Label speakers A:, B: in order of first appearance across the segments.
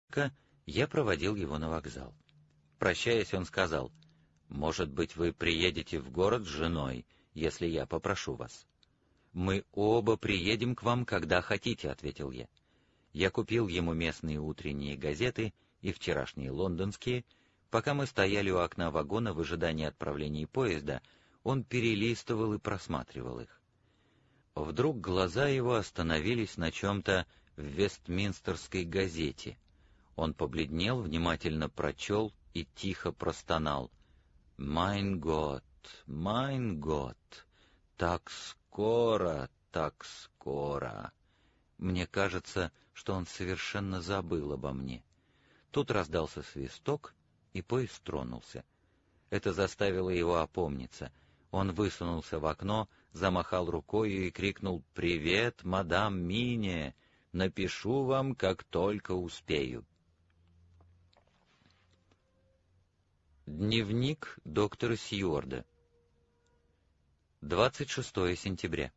A: я проводил его на вокзал. Прощаясь, он сказал: «Может быть, вы приедете в город с женой, если я попрошу вас?» «Мы оба приедем к вам, когда хотите», — ответил я. Я купил ему местные утренние газеты и вчерашние лондонские. Пока мы стояли у окна вагона в ожидании отправления поезда, он перелистывал и просматривал их. Вдруг глаза его остановились на чем-то в Вестминстерской газете. Он побледнел, внимательно прочел и тихо простонал: «Майн Гот, майн Гот, так скоро, так скоро». Мне кажется, что он совершенно забыл обо мне. Тут раздался свисток, и поезд тронулся. Это заставило его опомниться. Он высунулся в окно, замахал рукою и крикнул: «Привет, мадам Мине! Напишу вам, как только успею». Дневник доктора Сьюарда. 26 сентября.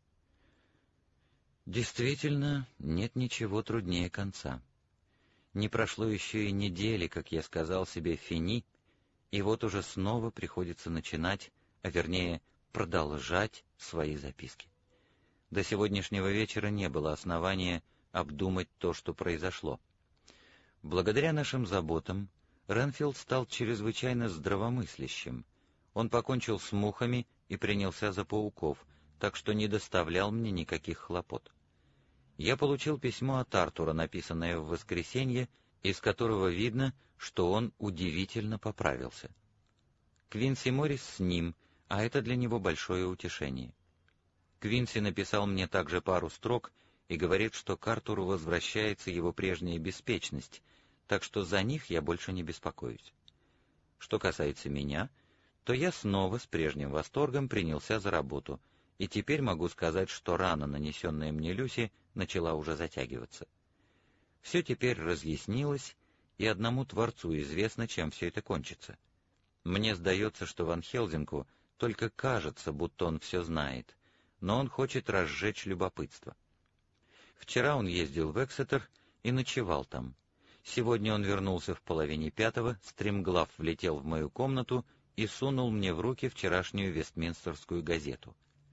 A: Действительно, нет ничего труднее конца. Не прошло еще и недели, как я сказал себе «фини», и вот уже снова приходится начинать, а вернее продолжать свои записки. До сегодняшнего вечера не было основания обдумать то, что произошло. Благодаря нашим заботам Ренфилд стал чрезвычайно здравомыслящим. Он покончил с мухами и принялся за пауков, так что не доставлял мне никаких хлопот. Я получил письмо от Артура, написанное в воскресенье, из которого видно, что он удивительно поправился. Квинси Моррис с ним, а это для него большое утешение. Квинси написал мне также пару строк и говорит, что к Артуру возвращается его прежняя беспечность, так что за них я больше не беспокоюсь. Что касается меня, то я снова с прежним восторгом принялся за работу, и теперь могу сказать, что рана, нанесенная мне Люси, начала уже затягиваться. Все теперь разъяснилось, и одному Творцу известно, чем все это кончится. Мне сдается, что Ван Хелзингу только кажется, будто он все знает, но он хочет разжечь любопытство. Вчера он ездил в Эксетер и ночевал там. Сегодня он вернулся в 4:30, стремглав влетел в мою комнату и сунул мне в руки вчерашнюю Вестминстерскую газету.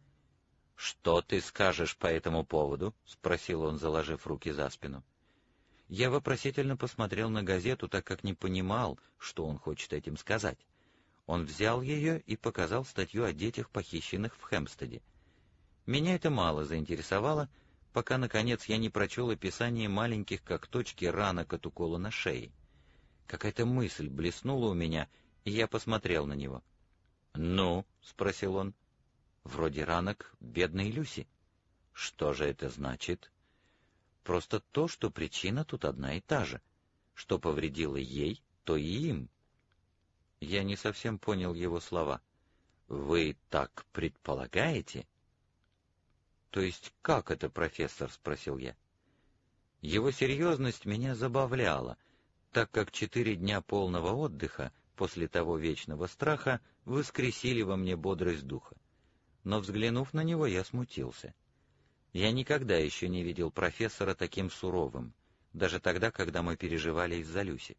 A: «Что ты скажешь по этому поводу?» — спросил он, заложив руки за спину. Я вопросительно посмотрел на газету, так как не понимал, что он хочет этим сказать. Он взял ее и показал статью о детях, похищенных в Хэмпстеде. Меня это мало заинтересовало, пока, наконец, я не прочел описание маленьких, как точки, ранок от укола на шее. Какая-то мысль блеснула у меня, и я посмотрел на него. «Ну?» — спросил он. «Вроде ранок бедной Люси». «Что же это значит?» «Просто то, что причина тут одна и та же. Что повредило ей, то и им». Я не совсем понял его слова. «Вы так предполагаете?» «То есть как это, профессор?» — спросил я. Его серьезность меня забавляла, так как 4 дня полного отдыха после того вечного страха воскресили во мне бодрость духа. Но, взглянув на него, я смутился. Я никогда еще не видел профессора таким суровым, даже тогда, когда мы переживали из-за Люси.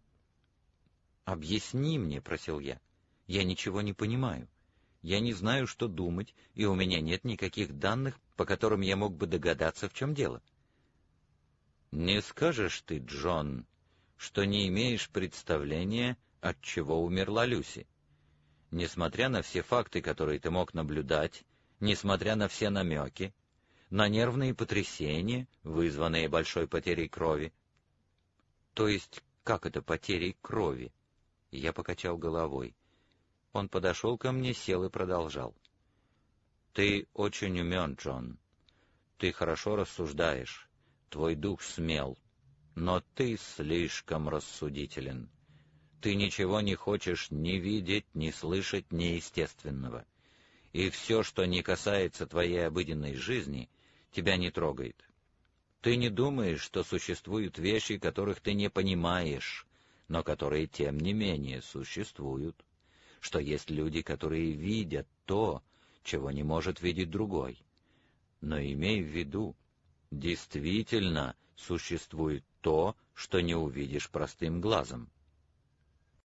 A: «Объясни мне», — просил я. «Я ничего не понимаю. Я не знаю, что думать, и у меня нет никаких данных, по которым я мог бы догадаться, в чем дело». «Не скажешь ты, Джон, что не имеешь представления, от чего умерла Люси? Несмотря на все факты, которые ты мог наблюдать, несмотря на все намеки, на нервные потрясения, вызванные большой потерей крови». «То есть, как это потерей крови?» Я покачал головой. Он подошел ко мне, сел и продолжал. «Ты очень умен, Джон. Ты хорошо рассуждаешь. Твой дух смел. Но ты слишком рассудителен. Ты ничего не хочешь ни видеть, ни слышать неестественного. И все, что не касается твоей обыденной жизни, тебя не трогает. Ты не думаешь, что существуют вещи, которых ты не понимаешь, но которые, тем не менее, существуют, что есть люди, которые видят то, чего не может видеть другой. Но имей в виду, действительно существует то, что не увидишь простым глазом.